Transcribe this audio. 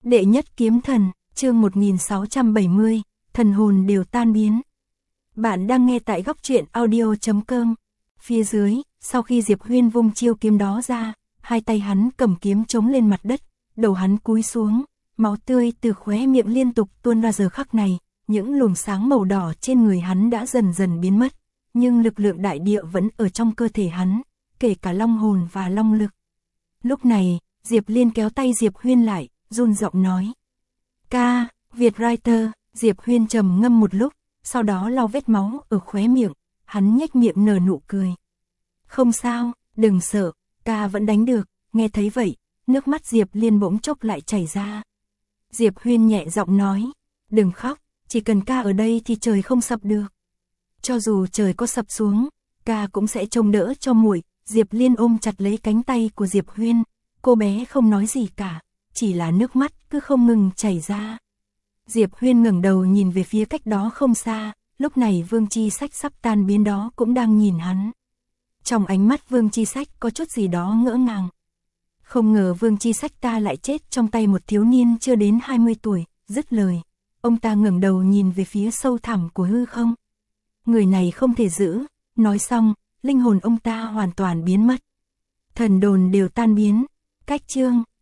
Đệ nhất kiếm thần, chương 1670, thần hồn đều tan biến. Bạn đang nghe tại góc truyện audio.com. Phía dưới, sau khi Diệp Huyên vung chiêu kiếm đó ra, hai tay hắn cầm kiếm chống lên mặt đất, đầu hắn cúi xuống, máu tươi từ khóe miệng liên tục tuôn ra. Giờ khắc này, những luồng sáng màu đỏ trên người hắn đã dần dần biến mất, nhưng lực lượng đại địa vẫn ở trong cơ thể hắn, kể cả long hồn và long lực. Lúc này, Diệp Liên kéo tay Diệp Huyên lại, run giọng nói: "Ca, Việt Writer." Diệp Huyên trầm ngâm một lúc, sau đó lau vết máu ở khóe miệng, hắn nhếch miệng nở nụ cười. "Không sao, đừng sợ, ca vẫn đánh được." Nghe thấy vậy, nước mắt Diệp Liên bỗng chốc lại chảy ra. Diệp Huyên nhẹ giọng nói: "Đừng khóc, chỉ cần ca ở đây thì trời không sập được. Cho dù trời có sập xuống, ca cũng sẽ trông đỡ cho muội." Diệp Liên ôm chặt lấy cánh tay của Diệp Huyên, cô bé không nói gì cả, chỉ là nước mắt cứ không ngừng chảy ra. Diệp Huyên ngẩng đầu nhìn về phía cách đó không xa, lúc này Vương Chi Sách sắp tan biến đó cũng đang nhìn hắn. Trong ánh mắt Vương Chi Sách có chút gì đó ngỡ ngàng. Không ngờ Vương Chi Sách ta lại chết trong tay một thiếu niên chưa đến 20 tuổi, dứt lời. Ông ta ngẩng đầu nhìn về phía sâu thẳm của hư không. Người này không thể giữ, nói xong, linh hồn ông ta hoàn toàn biến mất. Thần đồn đều tan biến. Cách chương